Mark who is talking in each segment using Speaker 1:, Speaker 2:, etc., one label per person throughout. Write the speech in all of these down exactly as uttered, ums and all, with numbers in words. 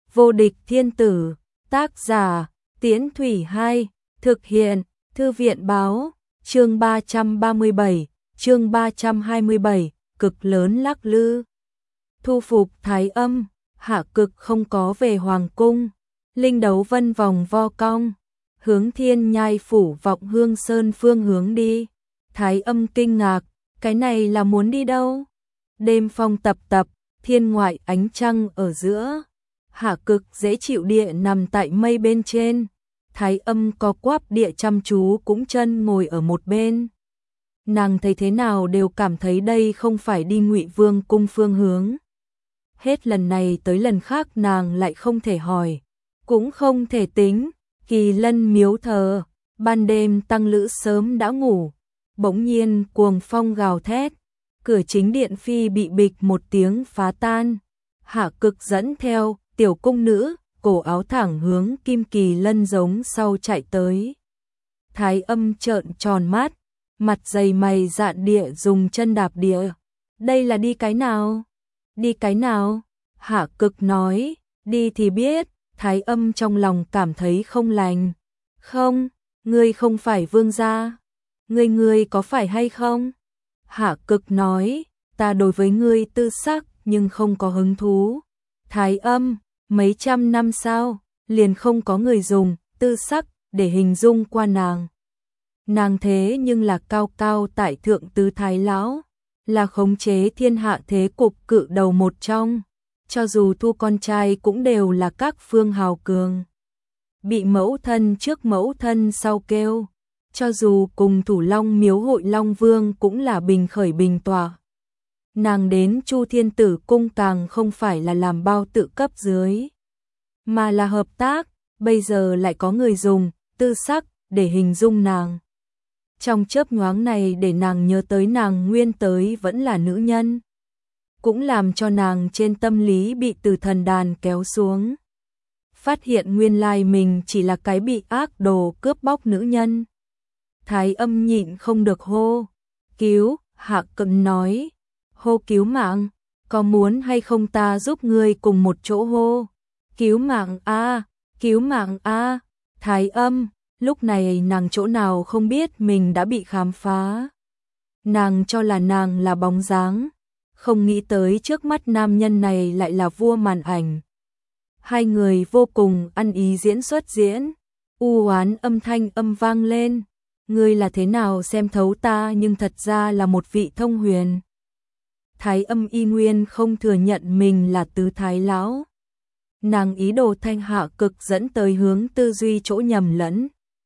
Speaker 1: Vô địch thiên tử, tác giả, Tiễn Thủy Hai, thực hiện, Thư viện báo, chương ba trăm ba mươi bảy, chương ba trăm hai mươi bảy, cực lớn lắc lư. Thu phục Thái Âm, Hạ Cực không có về hoàng cung, Linh Đấu Vân vòng vo cong, hướng Thiên Nhai phủ vọng Hương Sơn phương hướng đi. Thái Âm kinh ngạc, cái này là muốn đi đâu? Đêm phong tập tập, thiên ngoại ánh trăng ở giữa. Hạ Cực dễ chịu địa nằm tại mây bên trên. Thái Âm co quắp địa chăm chú cũng chân ngồi ở một bên. Nàng thấy thế nào đều cảm thấy đây không phải đi Ngụy Vương cung phương hướng. Hết lần này tới lần khác nàng lại không thể hỏi, cũng không thể tính. Kỳ Lân miếu thờ, ban đêm tăng lữ sớm đã ngủ, bỗng nhiên cuồng phong gào thét, cửa chính điện phi bị bịch một tiếng phá tan. Hạ Cực dẫn theo tiểu cung nữ, cổ áo thẳng hướng Kim Kỳ Lân giống sau chạy tới. Thái Âm trợn tròn mắt, mặt dày mày dạn địa dùng chân đạp địa. Đây là đi cái nào? Đi cái nào? Hạ Cực nói, đi thì biết. Thái Âm trong lòng cảm thấy không lành. Không, ngươi không phải vương gia. Ngươi ngươi có phải hay không? Hạ Cực nói, ta đối với ngươi tư sắc nhưng không có hứng thú. Thái Âm, mấy trăm năm sau, liền không có người dùng tư sắc để hình dung qua nàng. Nàng thế nhưng là cao cao tại thượng tứ thái lão, là khống chế thiên hạ thế cục cự đầu một trong. Cho dù thu con trai cũng đều là các phương hào cường. Bị mẫu thân trước mẫu thân sau kêu. Cho dù cùng thủ long miếu hội Long Vương cũng là bình khởi bình tỏa. Nàng đến Chu Thiên Tử cung càng không phải là làm bao tự cấp dưới, mà là hợp tác, bây giờ lại có người dùng tư sắc để hình dung nàng. Trong chớp nhoáng này để nàng nhớ tới nàng nguyên tới vẫn là nữ nhân. Cũng làm cho nàng trên tâm lý bị từ thần đàn kéo xuống. Phát hiện nguyên lai mình chỉ là cái bị ác đồ cướp bóc nữ nhân. Thái Âm nhịn không được hô, cứu. Hạ Cực nói, hô cứu mạng, có muốn hay không ta giúp ngươi cùng một chỗ hô. Cứu mạng a, cứu mạng a. Thái Âm, lúc này nàng chỗ nào không biết mình đã bị khám phá. Nàng cho là nàng là bóng dáng, không nghĩ tới trước mắt nam nhân này lại là vua màn ảnh. Hai người vô cùng ăn ý diễn xuất diễn, u oán âm thanh âm vang lên. Ngươi là thế nào xem thấu ta nhưng thật ra là một vị thông huyền. Thái Âm y nguyên không thừa nhận mình là tứ thái lão. Nàng ý đồ thanh Hạ Cực dẫn tới hướng tư duy chỗ nhầm lẫn.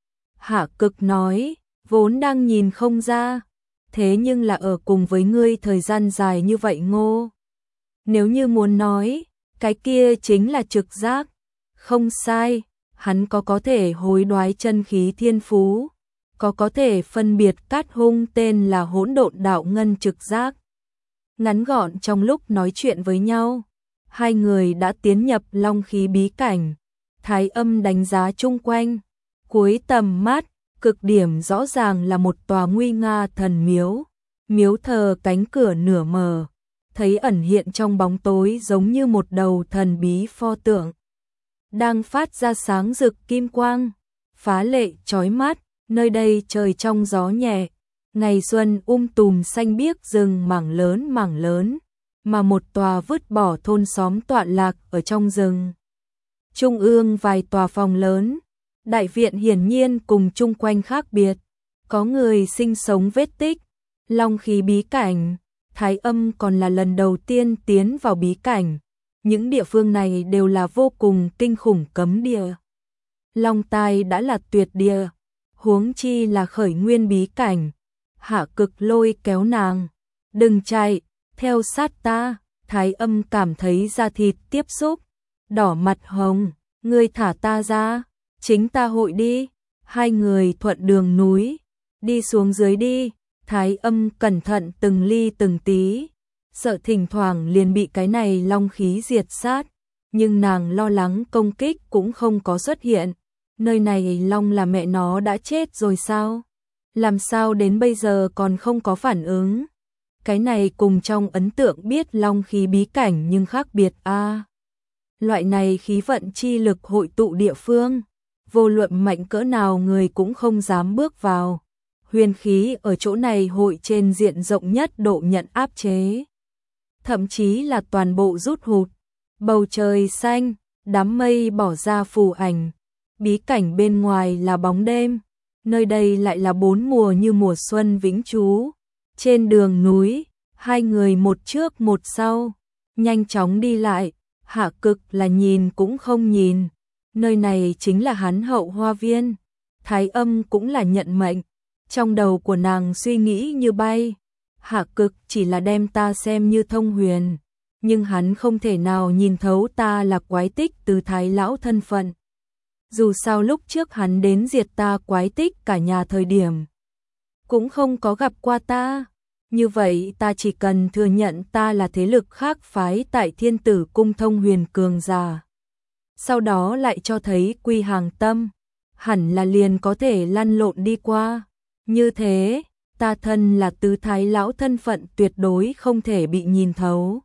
Speaker 1: Hạ Cực nói, vốn đang nhìn không ra. Thế nhưng là ở cùng với ngươi thời gian dài như vậy ngô. Nếu như muốn nói, cái kia chính là trực giác. Không sai, hắn có có thể hối đoái chân khí thiên phú, có có thể phân biệt cát hung tên là hỗn độn đạo ngân trực giác. Ngắn gọn trong lúc nói chuyện với nhau, hai người đã tiến nhập long khí bí cảnh. Thái Âm đánh giá chung quanh, cuối tầm mắt, cực điểm rõ ràng là một tòa nguy nga thần miếu. Miếu thờ cánh cửa nửa mờ, thấy ẩn hiện trong bóng tối giống như một đầu thần bí pho tượng. Đang phát ra sáng rực kim quang, phá lệ chói mắt, nơi đây trời trong gió nhẹ. Ngày xuân um tùm xanh biếc rừng mảng lớn mảng lớn, mà một tòa vứt bỏ thôn xóm tọa lạc ở trong rừng. Trung ương vài tòa phòng lớn, đại viện hiển nhiên cùng chung quanh khác biệt, có người sinh sống vết tích. Long khí bí cảnh, Thái Âm còn là lần đầu tiên tiến vào bí cảnh. Những địa phương này đều là vô cùng kinh khủng cấm địa. Long tai đã là tuyệt địa, huống chi là khởi nguyên bí cảnh. Hạ Cực lôi kéo nàng, đừng chạy, theo sát ta. Thái Âm cảm thấy da thịt tiếp xúc, đỏ mặt hồng, ngươi thả ta ra, chính ta hội đi. Hai người thuận đường núi, đi xuống dưới đi. Thái Âm cẩn thận từng ly từng tí, sợ thỉnh thoảng liền bị cái này long khí diệt sát, nhưng nàng lo lắng công kích cũng không có xuất hiện. Nơi này long là mẹ nó đã chết rồi sao? Làm sao đến bây giờ còn không có phản ứng? Cái này cùng trong ấn tượng biết long khí bí cảnh nhưng khác biệt a. À. Loại này khí vận chi lực hội tụ địa phương, vô luận mạnh cỡ nào người cũng không dám bước vào. Huyền khí ở chỗ này hội trên diện rộng nhất độ nhận áp chế. Thậm chí là toàn bộ rút hụt. Bầu trời xanh, đám mây bỏ ra phù ảnh. Bí cảnh bên ngoài là bóng đêm. Nơi đây lại là bốn mùa như mùa xuân vĩnh trú. Trên đường núi, hai người một trước một sau, nhanh chóng đi lại. Hạ Cực là nhìn cũng không nhìn. Nơi này chính là hắn hậu hoa viên. Thái Âm cũng là nhận mệnh. Trong đầu của nàng suy nghĩ như bay. Hạ Cực chỉ là đem ta xem như thông huyền. Nhưng hắn không thể nào nhìn thấu ta là quái tích từ Thái lão thân phận. Dù sao lúc trước hắn đến diệt ta quái tích cả nhà thời điểm, cũng không có gặp qua ta. Như vậy ta chỉ cần thừa nhận ta là thế lực khác phái tại Thiên Tử Cung thông huyền cường giả. Sau đó lại cho thấy quy hàng tâm, hẳn là liền có thể lăn lộn đi qua. Như thế, ta thân là tứ Thái lão thân phận tuyệt đối không thể bị nhìn thấu.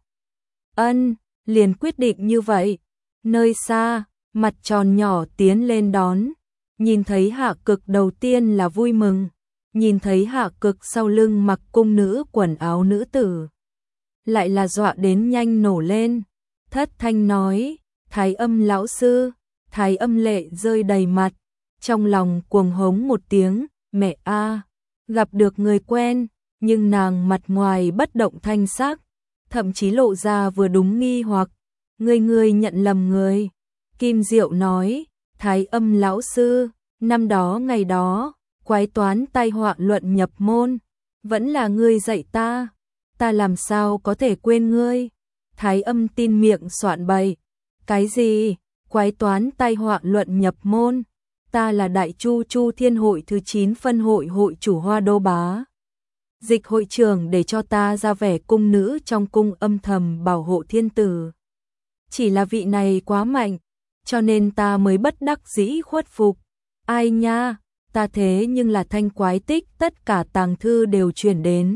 Speaker 1: Ân, liền quyết định như vậy. Nơi xa, mặt tròn nhỏ tiến lên đón. Nhìn thấy Hạ Cực đầu tiên là vui mừng. Nhìn thấy Hạ Cực sau lưng mặc cung nữ quần áo nữ tử, lại là dọa đến nhanh nổ lên. Thất thanh nói, Thái Âm lão sư. Thái Âm lệ rơi đầy mặt, trong lòng cuồng hống một tiếng, mẹ a, gặp được người quen, nhưng nàng mặt ngoài bất động thanh sắc, thậm chí lộ ra vừa đúng nghi hoặc, người người nhận lầm người. Kim Diệu nói, Thái Âm lão sư, năm đó ngày đó, quái toán tai họa luận nhập môn, vẫn là ngươi dạy ta, ta làm sao có thể quên ngươi. Thái Âm tin miệng soạn bậy, cái gì, quái toán tai họa luận nhập môn, ta là Đại Chu Chu Thiên hội thứ chín phân hội hội chủ Hoa Đô Bá. Dịch hội trưởng để cho ta ra vẻ cung nữ trong cung âm thầm bảo hộ thiên tử. Chỉ là vị này quá mạnh, cho nên ta mới bất đắc dĩ khuất phục. Ai nha, ta thế nhưng là thanh quái tích tất cả tàng thư đều chuyển đến.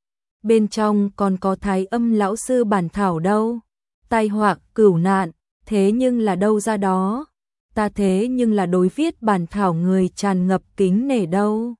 Speaker 1: Bên trong còn có Thái Âm lão sư bản thảo đâu. Tai họa cửu nạn, thế nhưng là đâu ra đó. Ta thế nhưng là đối viết bản thảo người tràn ngập kính nể đâu.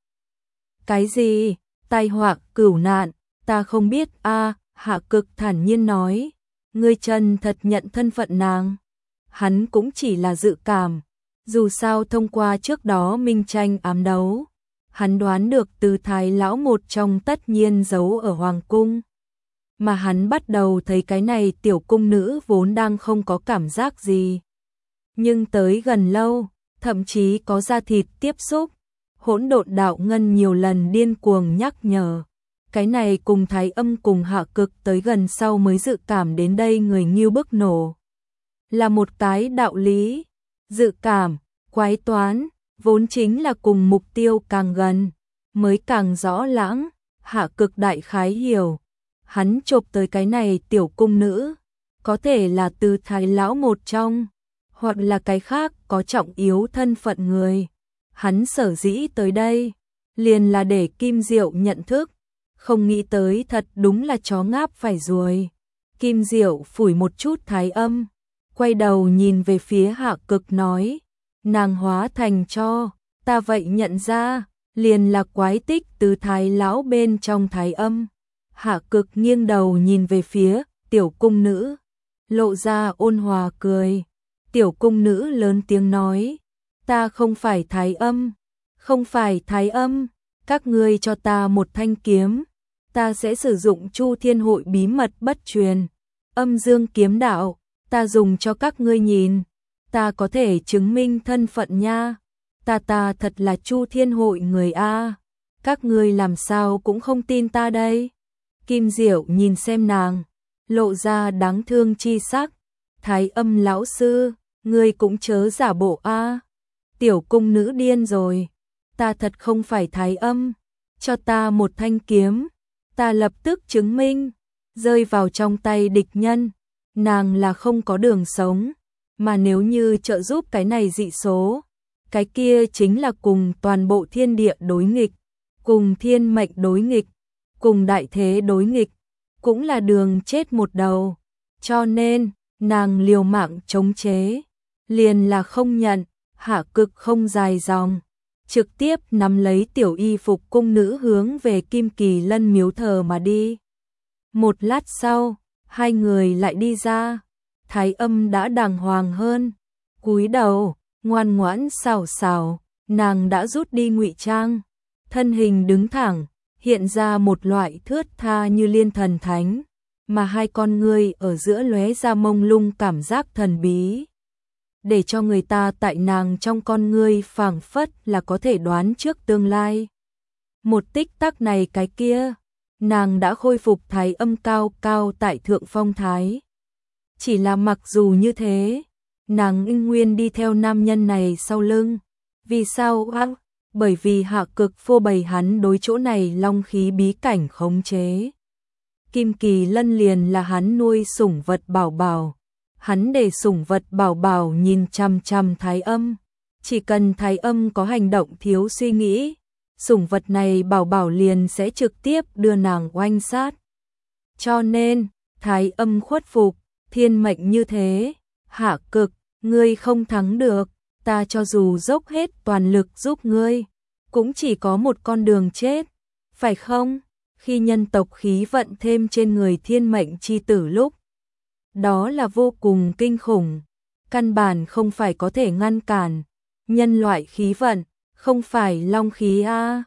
Speaker 1: Cái gì? Tai họa cửu nạn, ta không biết a. À, Hạ Cực thản nhiên nói, ngươi chân thật nhận thân phận nàng. Hắn cũng chỉ là dự cảm, dù sao thông qua trước đó minh tranh ám đấu, hắn đoán được từ Thái lão một trong tất nhiên giấu ở hoàng cung. Mà hắn bắt đầu thấy cái này tiểu cung nữ vốn đang không có cảm giác gì. Nhưng tới gần lâu, thậm chí có da thịt tiếp xúc, Hỗn Độn đạo ngân nhiều lần điên cuồng nhắc nhở. Cái này cùng Thái Âm cùng Hạ Cực tới gần sau mới dự cảm đến đây người nghiêu bức nổ. Là một cái đạo lý, dự cảm, quái toán, vốn chính là cùng mục tiêu càng gần, mới càng rõ lãng. Hạ Cực đại khái hiểu, hắn chộp tới cái này tiểu cung nữ, có thể là từ Thái lão một trong, hoặc là cái khác có trọng yếu thân phận người. Hắn sở dĩ tới đây, liền là để Kim Diệu nhận thức, không nghĩ tới thật đúng là chó ngáp phải ruồi. Kim Diệu phủi một chút Thái Âm, quay đầu nhìn về phía Hạ Cực nói, nàng hóa thành cho, ta vậy nhận ra, liền là quái tích từ Thái lão bên trong Thái Âm. Hạ Cực nghiêng đầu nhìn về phía tiểu cung nữ, lộ ra ôn hòa cười. Tiểu cung nữ lớn tiếng nói, ta không phải Thái Âm, không phải Thái Âm, các ngươi cho ta một thanh kiếm, ta sẽ sử dụng Chu Thiên hội bí mật bất truyền, âm dương kiếm đạo, ta dùng cho các ngươi nhìn, ta có thể chứng minh thân phận nha, ta ta thật là Chu Thiên hội người a, các ngươi làm sao cũng không tin ta đây. Kim Diệu nhìn xem nàng, lộ ra đáng thương chi sắc, Thái Âm lão sư, ngươi cũng chớ giả bộ a. Tiểu cung nữ điên rồi, ta thật không phải Thái Âm, cho ta một thanh kiếm, ta lập tức chứng minh, rơi vào trong tay địch nhân, nàng là không có đường sống, mà nếu như trợ giúp cái này dị số, cái kia chính là cùng toàn bộ thiên địa đối nghịch, cùng thiên mệnh đối nghịch, cùng đại thế đối nghịch, cũng là đường chết một đầu, cho nên nàng liều mạng chống chế, liền là không nhận. Hạ Cực không dài dòng, trực tiếp nắm lấy tiểu y phục cung nữ hướng về Kim Kỳ Lân miếu thờ mà đi. Một lát sau, hai người lại đi ra, Thái Âm đã đàng hoàng hơn, cúi đầu, ngoan ngoãn xào xào, nàng đã rút đi ngụy trang, thân hình đứng thẳng, hiện ra một loại thướt tha như liên thần thánh, mà hai con ngươi ở giữa lóe ra mông lung cảm giác thần bí, để cho người ta tại nàng trong con ngươi phảng phất là có thể đoán trước tương lai. Một tích tắc này cái kia, nàng đã khôi phục Thái Âm cao cao tại thượng phong thái. Chỉ là mặc dù như thế, nàng ưng nguyên đi theo nam nhân này sau lưng. Vì sao á? Bởi vì Hạ Cực phô bày hắn đối chỗ này long khí bí cảnh khống chế. Kim Kỳ Lân liền là hắn nuôi sủng vật bảo bảo. Hắn để sủng vật bảo bảo nhìn chằm chằm Thái Âm. Chỉ cần Thái Âm có hành động thiếu suy nghĩ, sủng vật này bảo bảo liền sẽ trực tiếp đưa nàng oanh sát. Cho nên, Thái Âm khuất phục, thiên mệnh như thế. Hạ Cực, ngươi không thắng được, ta cho dù dốc hết toàn lực giúp ngươi, cũng chỉ có một con đường chết, phải không? Khi nhân tộc khí vận thêm trên người thiên mệnh chi tử lúc, đó là vô cùng kinh khủng, căn bản không phải có thể ngăn cản. Nhân loại khí vận, không phải long khí a,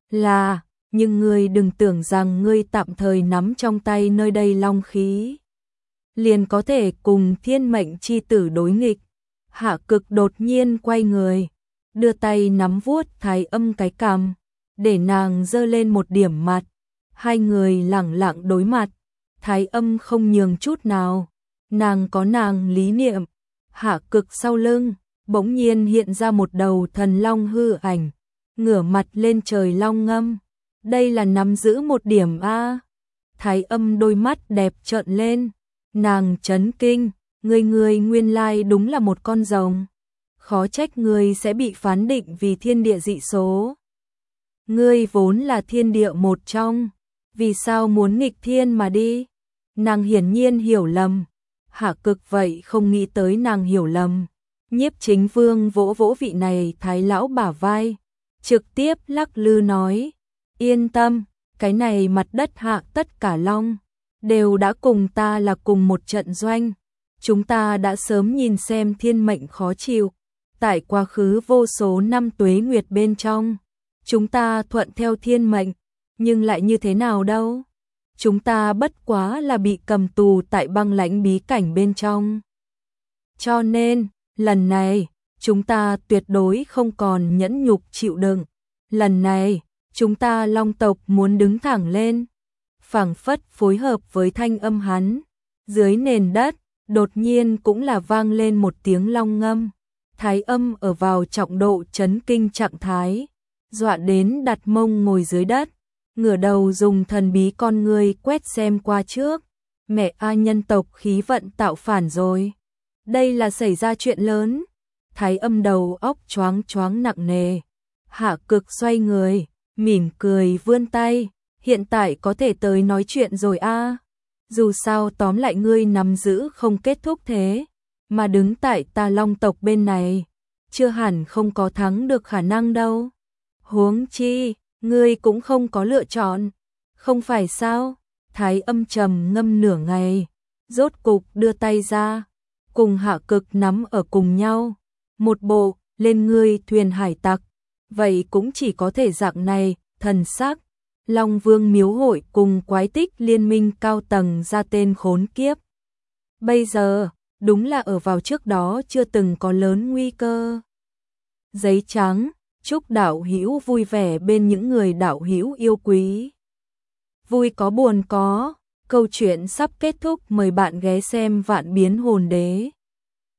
Speaker 1: là, nhưng ngươi đừng tưởng rằng ngươi tạm thời nắm trong tay nơi đây long khí, liền có thể cùng thiên mệnh chi tử đối nghịch. Hạ Cực đột nhiên quay người, đưa tay nắm vuốt Thái Âm cái cằm, để nàng giơ lên một điểm mặt. Hai người lẳng lặng đối mặt, Thái Âm không nhường chút nào, nàng có nàng lý niệm. Hạ Cực sau lưng, bỗng nhiên hiện ra một đầu thần long hư ảnh, ngửa mặt lên trời long ngâm. Đây là nắm giữ một điểm a. Thái Âm đôi mắt đẹp trợn lên, nàng chấn kinh, ngươi ngươi nguyên lai đúng là một con rồng. Khó trách ngươi sẽ bị phán định vì thiên địa dị số. Ngươi vốn là thiên địa một trong, vì sao muốn nghịch thiên mà đi? Nàng hiển nhiên hiểu lầm. Hạ Cực vậy không nghĩ tới nàng hiểu lầm. Nhiếp Chính Vương vỗ vỗ vị này thái lão bả vai, trực tiếp lắc lư nói, yên tâm, cái này mặt đất hạ tất cả long, đều đã cùng ta là cùng một trận doanh. Chúng ta đã sớm nhìn xem thiên mệnh khó chịu, tại quá khứ vô số năm tuế nguyệt bên trong, chúng ta thuận theo thiên mệnh, nhưng lại như thế nào đâu? Chúng ta bất quá là bị cầm tù tại băng lãnh bí cảnh bên trong. Cho nên, lần này, chúng ta tuyệt đối không còn nhẫn nhục chịu đựng. Lần này, chúng ta long tộc muốn đứng thẳng lên. Phảng phất phối hợp với thanh âm hắn, dưới nền đất, đột nhiên cũng là vang lên một tiếng long ngâm. Thái Âm ở vào trọng độ chấn kinh trạng thái, dọa đến đặt mông ngồi dưới đất, ngửa đầu dùng thần bí con ngươi quét xem qua trước. Mẹ a, nhân tộc khí vận tạo phản rồi. Đây là xảy ra chuyện lớn. Thái Âm đầu óc choáng choáng nặng nề. Hạ Cực xoay người, mỉm cười vươn tay, hiện tại có thể tới nói chuyện rồi a. Dù sao tóm lại ngươi nắm giữ không kết thúc thế, mà đứng tại ta long tộc bên này, chưa hẳn không có thắng được khả năng đâu. Huống chi, ngươi cũng không có lựa chọn, không phải sao? Thái Âm trầm ngâm nửa ngày, rốt cục đưa tay ra, cùng Hạ Cực nắm ở cùng nhau. Một bộ, lên ngươi thuyền hải tặc, vậy cũng chỉ có thể dạng này. Thần sắc, Long Vương miếu hội cùng quái tích liên minh cao tầng ra tên khốn kiếp. Bây giờ, đúng là ở vào trước đó chưa từng có lớn nguy cơ. Giấy trắng, chúc đạo hữu vui vẻ bên những người đạo hữu yêu quý. Vui có buồn có, câu chuyện sắp kết thúc, mời bạn ghé xem Vạn Biến Hồn Đế.